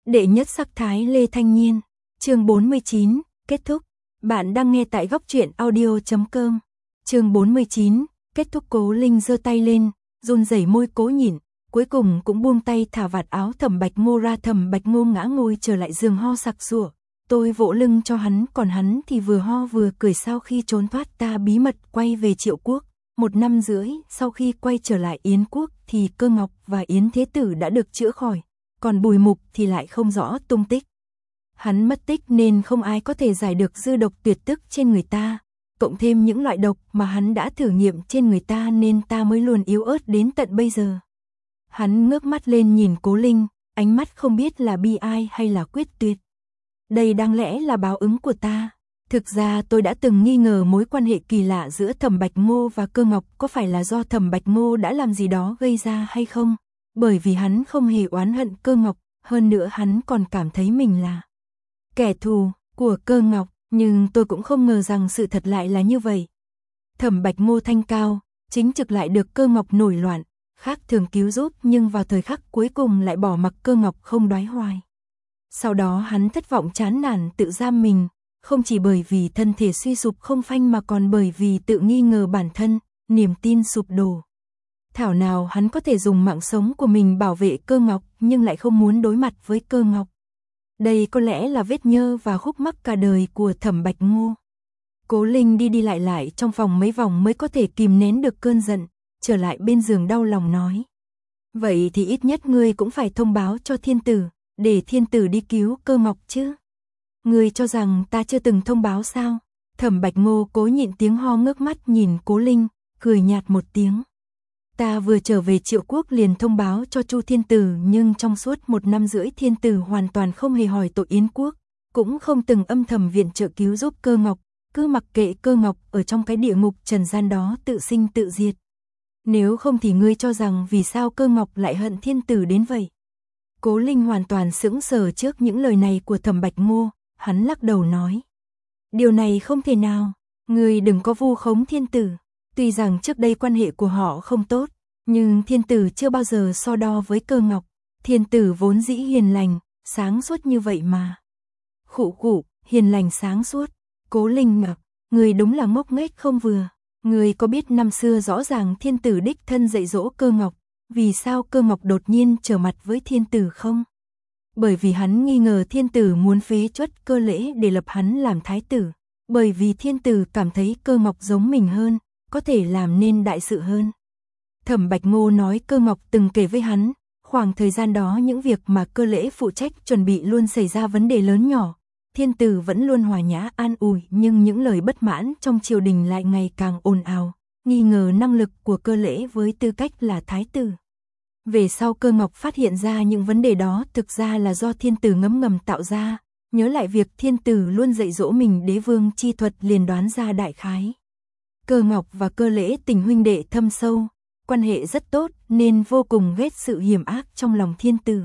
Đệ nhất sắc thái Lê Thanh Nhiên, chương 49, kết thúc. Bạn đang nghe tại góc truyện audio.com. Chương 49, kết thúc. Cố Linh giơ tay lên, run rẩy môi cố nhịn, cuối cùng cũng buông tay thả vạt áo Thẩm Bạch Ngô ra. Thẩm Bạch Ngô ngã ngồi trở lại giường ho sặc sụa. Tôi vỗ lưng cho hắn, còn hắn thì vừa ho vừa cười. Sau khi trốn thoát ta bí mật quay về Triệu Quốc, 1 năm rưỡi sau khi quay trở lại Yến Quốc thì Cơ Ngọc và Yến Thế Tử đã được chữa khỏi, còn Bùi Mục thì lại không rõ tung tích. Hắn mất tích nên không ai có thể giải được dư độc tuyệt tức trên người ta, cộng thêm những loại độc mà hắn đã thử nghiệm trên người ta nên ta mới luôn yếu ớt đến tận bây giờ. Hắn ngước mắt lên nhìn Cố Linh, ánh mắt không biết là bi ai hay là quyết tuyệt. Đây đáng lẽ là báo ứng của ta. Thực ra tôi đã từng nghi ngờ mối quan hệ kỳ lạ giữa Thẩm Bạch Ngô và Cơ Ngọc có phải là do Thẩm Bạch Ngô đã làm gì đó gây ra hay không, bởi vì hắn không hề oán hận Cơ Ngọc, hơn nữa hắn còn cảm thấy mình là kẻ thù của Cơ Ngọc, nhưng tôi cũng không ngờ rằng sự thật lại là như vậy. Thẩm Bạch Ngô thanh cao, chính trực lại được Cơ Ngọc nổi loạn, khác thường cứu giúp nhưng vào thời khắc cuối cùng lại bỏ mặc Cơ Ngọc không đoái hoài. Sau đó hắn thất vọng chán nản tự giam mình, không chỉ bởi vì thân thể suy sụp không phanh mà còn bởi vì tự nghi ngờ bản thân, niềm tin sụp đổ. Thảo nào hắn có thể dùng mạng sống của mình bảo vệ Cơ Ngọc nhưng lại không muốn đối mặt với Cơ Ngọc. Đây có lẽ là vết nhơ và khúc mắc cả đời của Thẩm Bạch Ngô. Cố Linh đi đi lại trong phòng mấy vòng mới có thể kìm nén được cơn giận, trở lại bên giường đau lòng nói. Vậy thì ít nhất ngươi cũng phải thông báo cho Thiên Tử, để Thiên Tử đi cứu Cơ Ngọc chứ. Ngươi cho rằng ta chưa từng thông báo sao? Thẩm Bạch Ngô cố nhịn tiếng ho ngước mắt nhìn Cố Linh, cười nhạt một tiếng. Ta vừa trở về Triệu Quốc liền thông báo cho Chu Thiên Tử, nhưng trong suốt 1 năm rưỡi Thiên Tử hoàn toàn không hề hỏi tội Yến Quốc, cũng không từng âm thầm viện trợ cứu giúp Cơ Ngọc, cứ mặc kệ Cơ Ngọc ở trong cái địa ngục trần gian đó tự sinh tự diệt. Nếu không thì ngươi cho rằng vì sao Cơ Ngọc lại hận Thiên Tử đến vậy? Cố Linh hoàn toàn sững sờ trước những lời này của Thẩm Bạch Ngô, hắn lắc đầu nói. Điều này không thể nào, ngươi đừng có vu khống Thiên Tử. Tuy rằng trước đây quan hệ của họ không tốt, nhưng Thiên Tử chưa bao giờ so đo với Cơ Ngọc. Thiên Tử vốn dĩ hiền lành, sáng suốt như vậy mà. Khụ, hiền lành sáng suốt. Cố Linh ngạc, người đúng là ngốc nghếch không vừa. Người có biết năm xưa rõ ràng Thiên Tử đích thân dạy dỗ Cơ Ngọc, vì sao Cơ Ngọc đột nhiên trở mặt với Thiên Tử không? Bởi vì hắn nghi ngờ Thiên Tử muốn phế truất Cơ Lễ để lập hắn làm thái tử. Bởi vì Thiên Tử cảm thấy Cơ Ngọc giống mình hơn, có thể làm nên đại sự hơn. Thẩm Bạch Ngô nói Cơ Ngọc từng kể với hắn, khoảng thời gian đó những việc mà Cơ Lễ phụ trách chuẩn bị luôn xảy ra vấn đề lớn nhỏ. Thiên Tử vẫn luôn hòa nhã an ủi nhưng những lời bất mãn trong triều đình lại ngày càng ồn ào, nghi ngờ năng lực của Cơ Lễ với tư cách là thái tử. Về sau Cơ Ngọc phát hiện ra những vấn đề đó thực ra là do Thiên Tử ngấm tạo ra, nhớ lại việc Thiên Tử luôn dạy dỗ mình đế vương chi thuật liền đoán ra đại khái. Cơ Ngọc và Cơ Lễ tình huynh đệ thâm sâu, quan hệ rất tốt nên vô cùng ghét sự hiểm ác trong lòng Thiên Tử.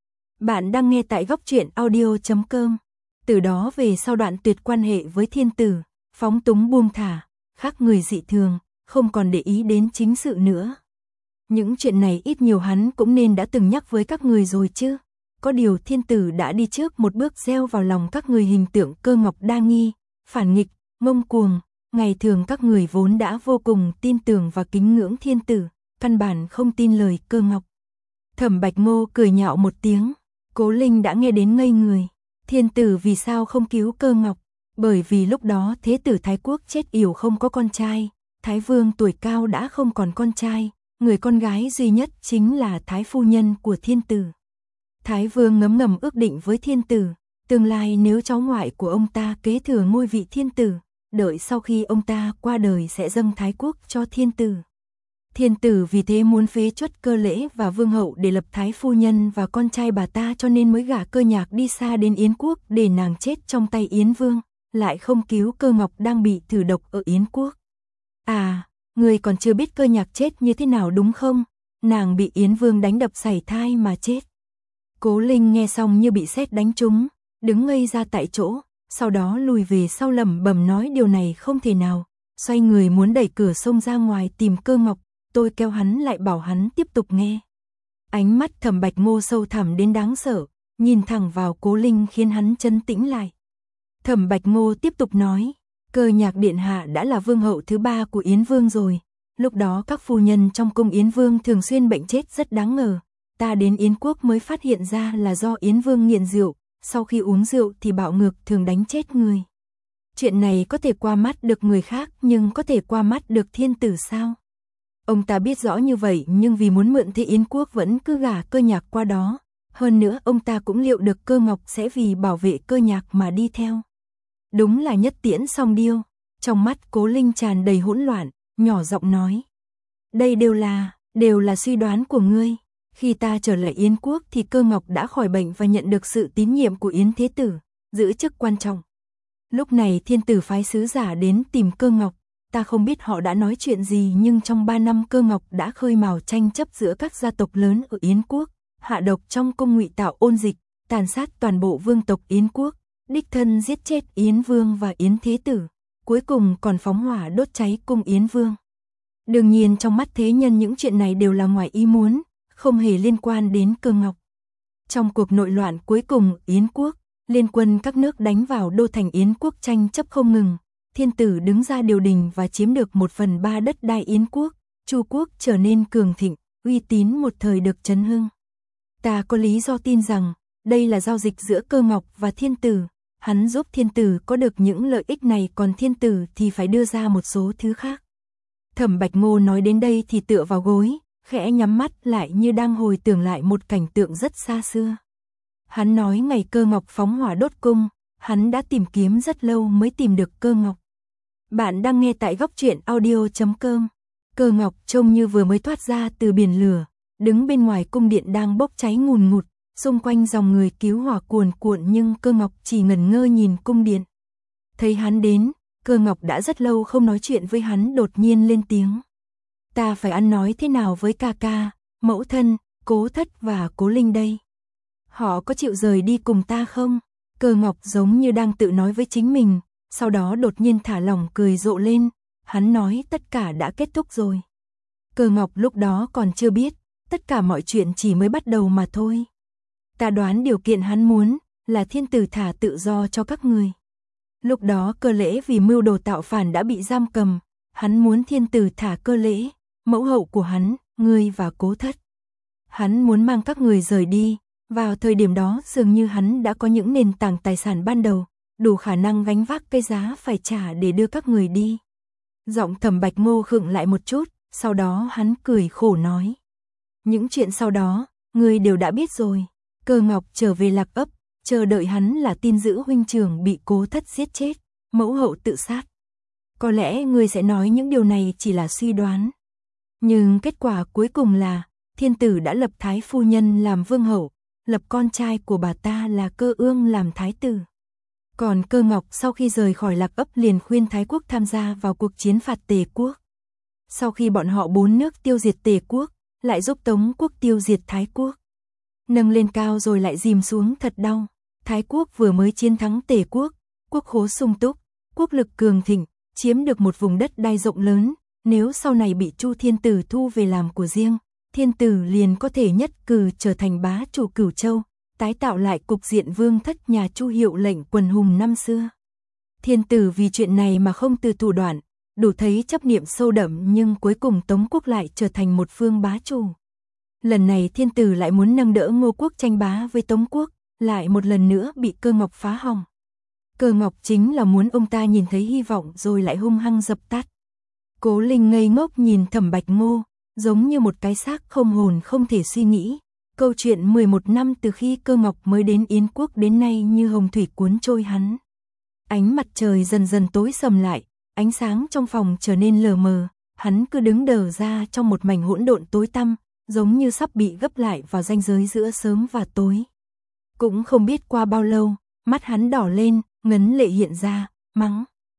Bạn đang nghe tại góc truyện audio.com. Từ đó về sau đoạn tuyệt quan hệ với Thiên Tử, phóng túng buông thả, khác người dị thường, không còn để ý đến chính sự nữa. Những chuyện này ít nhiều hắn cũng nên đã từng nhắc với các người rồi chứ. Có điều Thiên Tử đã đi trước một bước gieo vào lòng các người hình tượng Cơ Ngọc đa nghi, phản nghịch, ngông cuồng. Ngày thường các người vốn đã vô cùng tin tưởng và kính ngưỡng Thiên Tử, căn bản không tin lời Cơ Ngọc. Thẩm Bạch Ngô cười nhạo một tiếng, Cố Linh đã nghe đến ngây người. Thiên Tử vì sao không cứu Cơ Ngọc? Bởi vì lúc đó Thế Tử Thái Quốc chết yểu không có con trai, Thái Vương tuổi cao đã không còn con trai, người con gái duy nhất chính là Thái Phu Nhân của Thiên Tử. Thái Vương ngầm ước định với Thiên Tử, tương lai nếu cháu ngoại của ông ta kế thừa ngôi vị Thiên Tử, đợi sau khi ông ta qua đời sẽ dâng Thái Quốc cho Thiên Tử. Thiên Tử vì thế muốn phế truất Cơ Lễ và Vương hậu để lập Thái Phu Nhân và con trai bà ta, cho nên mới gả Cơ Nhạc đi xa đến Yến Quốc để nàng chết trong tay Yến Vương, lại không cứu Cơ Ngọc đang bị thử độc ở Yến Quốc. À, người còn chưa biết Cơ Nhạc chết như thế nào đúng không? Nàng bị Yến Vương đánh đập sảy thai mà chết. Cố Linh nghe xong như bị sét đánh trúng, đứng ngây ra tại chỗ. Sau đó lùi về sau lẩm bẩm nói điều này không thể nào, xoay người muốn đẩy cửa xông ra ngoài tìm Cơ Ngọc, tôi kéo hắn lại bảo hắn tiếp tục nghe. Ánh mắt Thẩm Bạch Ngô sâu thẳm đến đáng sợ, nhìn thẳng vào Cố Linh khiến hắn trấn tĩnh lại. Thẩm Bạch Ngô tiếp tục nói, Cơ Nhạc điện hạ đã là vương hậu thứ 3 của Yến Vương rồi. Lúc đó các phu nhân trong cung Yến Vương thường xuyên bệnh chết rất đáng ngờ. Ta đến Yến quốc mới phát hiện ra là do Yến Vương nghiện rượu, sau khi uống rượu thì bạo ngược thường đánh chết người. Chuyện này có thể qua mắt được người khác nhưng có thể qua mắt được thiên tử sao? Ông ta biết rõ như vậy nhưng vì muốn mượn thế Yến quốc vẫn cứ gả Cơ Nhạc qua đó. Hơn nữa ông ta cũng liệu được Cơ Ngọc sẽ vì bảo vệ Cơ Nhạc mà đi theo. Đúng là nhất tiễn song điêu. Trong mắt Cố Linh tràn đầy hỗn loạn, nhỏ giọng nói. Đây đều là suy đoán của ngươi. Khi ta trở lại Yến quốc thì Cơ Ngọc đã khỏi bệnh và nhận được sự tín nhiệm của Yến Thế Tử, giữ chức quan trọng. Lúc này thiên tử phái sứ giả đến tìm Cơ Ngọc. Ta không biết họ đã nói chuyện gì nhưng trong 3 năm Cơ Ngọc đã khơi mào tranh chấp giữa các gia tộc lớn ở Yến quốc, hạ độc trong cung ngụy tạo ôn dịch, tàn sát toàn bộ vương tộc Yến quốc, đích thân giết chết Yến Vương và Yến Thế Tử, cuối cùng còn phóng hỏa đốt cháy cung Yến Vương. Đương nhiên trong mắt thế nhân những chuyện này đều là ngoài ý muốn, không hề liên quan đến Cơ Ngọc. Trong cuộc nội loạn cuối cùng Yến quốc, liên quân các nước đánh vào đô thành Yến quốc tranh chấp không ngừng, thiên tử đứng ra điều đình và chiếm được 1/3 đất đai Yến quốc, Chu quốc trở nên cường thịnh, uy tín một thời được chấn hưng. Ta có lý do tin rằng, đây là giao dịch giữa Cơ Ngọc và thiên tử, hắn giúp thiên tử có được những lợi ích này còn thiên tử thì phải đưa ra một số thứ khác. Thẩm Bạch Ngô nói đến đây thì tựa vào gối, khẽ nhắm mắt lại như đang hồi tưởng lại một cảnh tượng rất xa xưa. Hắn nói ngày Cơ Ngọc phóng hỏa đốt cung, hắn đã tìm kiếm rất lâu mới tìm được Cơ Ngọc. Bạn đang nghe tại góc truyện audio.com. Cơ Ngọc trông như vừa mới thoát ra từ biển lửa, đứng bên ngoài cung điện đang bốc cháy ngùn ngụt, xung quanh dòng người cứu hỏa cuồn cuộn nhưng Cơ Ngọc chỉ ngẩn ngơ nhìn cung điện. Thấy hắn đến, Cơ Ngọc đã rất lâu không nói chuyện với hắn đột nhiên lên tiếng. Ta phải ăn nói thế nào với ca ca, mẫu thân, Cố Thất và Cố Linh đây? Họ có chịu rời đi cùng ta không? Cơ Ngọc giống như đang tự nói với chính mình, sau đó đột nhiên thả lỏng cười rộ lên, hắn nói tất cả đã kết thúc rồi. Cơ Ngọc lúc đó còn chưa biết, tất cả mọi chuyện chỉ mới bắt đầu mà thôi. Ta đoán điều kiện hắn muốn là thiên tử thả tự do cho các người. Lúc đó Cơ Lễ vì mưu đồ tạo phản đã bị giam cầm, hắn muốn thiên tử thả Cơ Lễ, mẫu hậu của hắn, ngươi và Cố Thất. Hắn muốn mang các người rời đi, vào thời điểm đó dường như hắn đã có những nền tảng tài sản ban đầu, đủ khả năng gánh vác cái giá phải trả để đưa các người đi. Giọng Thẩm Bạch Ngô khựng lại một chút, sau đó hắn cười khổ nói. Những chuyện sau đó, ngươi đều đã biết rồi. Cơ Ngọc trở về Lạc Ấp, chờ đợi hắn là tin dữ huynh trưởng bị Cố Thất giết chết, mẫu hậu tự sát. Có lẽ ngươi sẽ nói những điều này chỉ là suy đoán. Nhưng kết quả cuối cùng là, thiên tử đã lập Thái phu nhân làm vương hậu, lập con trai của bà ta là Cơ Ương làm thái tử. Còn Cơ Ngọc sau khi rời khỏi Lạc Ấp liền khuyên Thái quốc tham gia vào cuộc chiến phạt Tề quốc. Sau khi bọn họ 4 nước tiêu diệt Tề quốc, lại giúp Tống quốc tiêu diệt Thái quốc. Nâng lên cao rồi lại dìm xuống thật đau. Thái quốc vừa mới chiến thắng Tề quốc, quốc khố sung túc, quốc lực cường thịnh, chiếm được một vùng đất đai rộng lớn, nếu sau này bị Chu thiên tử thu về làm của riêng, thiên tử liền có thể nhất cử trở thành bá chủ Cửu Châu, tái tạo lại cục diện vương thất nhà Chu hiệu lệnh quần hùng năm xưa. Thiên tử vì chuyện này mà không từ thủ đoạn, đủ thấy chấp niệm sâu đậm nhưng cuối cùng Tống quốc lại trở thành một phương bá chủ. Lần này thiên tử lại muốn nâng đỡ Ngô quốc tranh bá với Tống quốc, lại một lần nữa bị Cơ Ngọc phá hỏng. Cơ Ngọc chính là muốn ông ta nhìn thấy hy vọng rồi lại hung hăng dập tắt. Cố Linh ngây ngốc nhìn Thẩm Bạch Ngô, giống như một cái xác không hồn không thể suy nghĩ. Câu chuyện 11 năm từ khi Cơ Ngọc mới đến Yến quốc đến nay như hồng thủy cuốn trôi hắn. Ánh mặt trời dần dần tối sầm lại, ánh sáng trong phòng trở nên lờ mờ, hắn cứ đứng đờ ra trong một mảnh hỗn độn tối tăm, giống như sắp bị gấp lại vào ranh giới giữa sớm và tối. Cũng không biết qua bao lâu, mắt hắn đỏ lên, ngấn lệ hiện ra, mắng.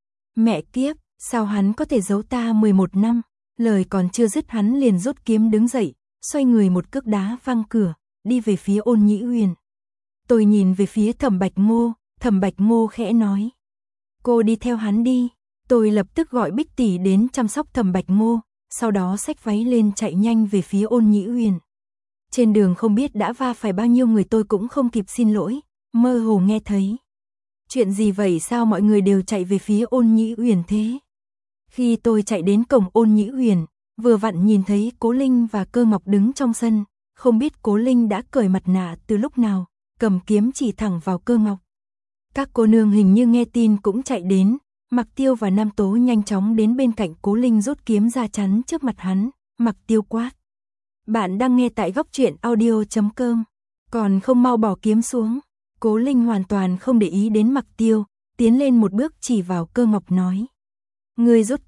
Mẹ kiếp, sao hắn có thể giấu ta 11 năm? Lời còn chưa dứt hắn liền rút kiếm đứng dậy, xoay người một cước đá văng cửa, đi về phía Ôn Nhĩ Uyển. Tôi nhìn về phía Thẩm Bạch Ngô khẽ nói. Cô đi theo hắn đi. Tôi lập tức gọi Bích tỷ đến chăm sóc Thẩm Bạch Ngô, sau đó xách váy lên chạy nhanh về phía Ôn Nhĩ Uyển. Trên đường không biết đã va phải bao nhiêu người tôi cũng không kịp xin lỗi, mơ hồ nghe thấy. Chuyện gì vậy, sao mọi người đều chạy về phía Ôn Nhĩ Uyển thế? Khi tôi chạy đến cổng Ôn Nhĩ Uyển, vừa vặn nhìn thấy Cố Linh và Cơ Ngọc đứng trong sân, không biết Cố Linh đã cởi mặt nạ từ lúc nào, cầm kiếm chỉ thẳng vào Cơ Ngọc. Các cô nương hình như nghe tin cũng chạy đến, Mặc Tiêu và Nam Tố nhanh chóng đến bên cạnh Cố Linh rút kiếm ra chắn trước mặt hắn, Mặc Tiêu quát. Bạn đang nghe tại góc truyện audio.com, còn không mau bỏ kiếm xuống. Cố Linh hoàn toàn không để ý đến Mặc Tiêu, tiến lên một bước chỉ vào Cơ Ngọc nói. Người rút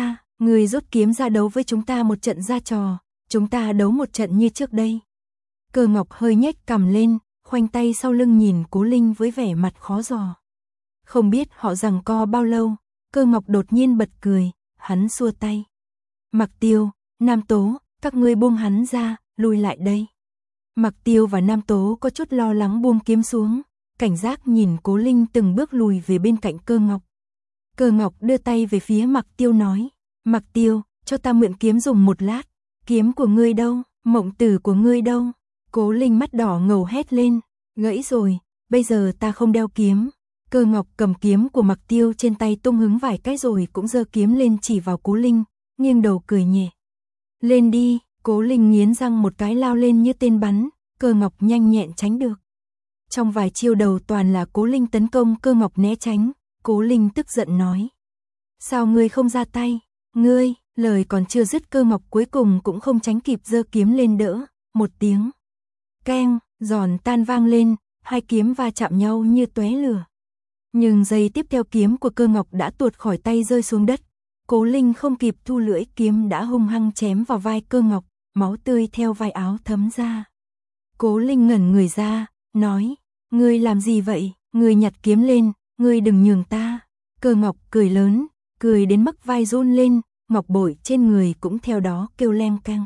kiếm ra đấu với chúng ta một trận ra trò, chúng ta đấu một trận như trước đây. Cơ Ngọc hơi nhếch cằm lên, khoanh tay sau lưng nhìn Cố Linh với vẻ mặt khó dò. Không biết họ giằng co bao lâu, Cơ Ngọc đột nhiên bật cười, hắn xua tay. Mặc Tiêu, Nam Tố, các ngươi buông hắn ra, lùi lại đây. Mặc Tiêu và Nam Tố có chút lo lắng buông kiếm xuống, cảnh giác nhìn Cố Linh từng bước lùi về bên cạnh Cơ Ngọc. Cơ Ngọc đưa tay về phía Mặc Tiêu nói, Mặc Tiêu, cho ta mượn kiếm dùng một lát. Kiếm của ngươi đâu, mộng tử của ngươi đâu? Cố Linh mắt đỏ ngầu hét lên, gãy rồi, bây giờ ta không đeo kiếm. Cơ Ngọc cầm kiếm của Mặc Tiêu trên tay tung hứng vài cái rồi cũng giơ kiếm lên chỉ vào Cố Linh, nghiêng đầu cười nhẹ. Lên đi, Cố Linh nghiến răng một cái lao lên như tên bắn, Cơ Ngọc nhanh nhẹn tránh được. Trong vài chiêu đầu toàn là Cố Linh tấn công, Cơ Ngọc né tránh. Cố Linh tức giận nói. Sao ngươi không ra tay? Ngươi, lời còn chưa dứt Cơ Ngọc cuối cùng cũng không tránh kịp giơ kiếm lên đỡ. Một tiếng. Keng, giòn tan vang lên, hai kiếm va chạm nhau như tóe lửa. Nhưng giây tiếp theo kiếm của Cơ Ngọc đã tuột khỏi tay rơi xuống đất. Cố Linh không kịp thu lưỡi kiếm đã hung hăng chém vào vai Cơ Ngọc, máu tươi theo vai áo thấm ra. Cố Linh ngẩn người ra, nói, ngươi làm gì vậy? Ngươi nhặt kiếm lên, ngươi đừng nhường ta. Cơ Ngọc cười lớn, cười đến mức vai run lên, ngọc bội trên người cũng theo đó kêu leng keng.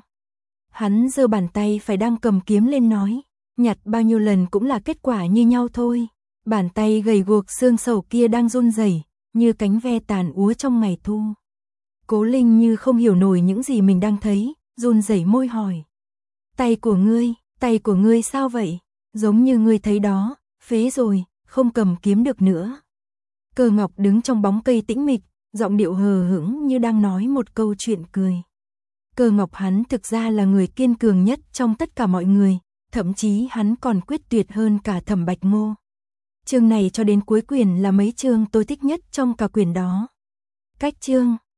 Hắn giơ bàn tay phải đang cầm kiếm lên nói, nhặt bao nhiêu lần cũng là kết quả như nhau thôi. Bàn tay gầy guộc xương sầu kia đang run rẩy, như cánh ve tàn úa trong ngày thu. Cố Linh như không hiểu nổi những gì mình đang thấy, run rẩy môi hỏi. Tay của ngươi sao vậy? Giống như ngươi thấy đó, phế rồi, không cầm kiếm được nữa. Cơ Ngọc đứng trong bóng cây tĩnh mịch, giọng điệu hờ hững như đang nói một câu chuyện cười. Cơ Ngọc hắn thực ra là người kiên cường nhất trong tất cả mọi người, thậm chí hắn còn quyết tuyệt hơn cả Thẩm Bạch Ngô. Chương này cho đến cuối quyển là mấy chương tôi thích nhất trong cả quyển đó. Cách chương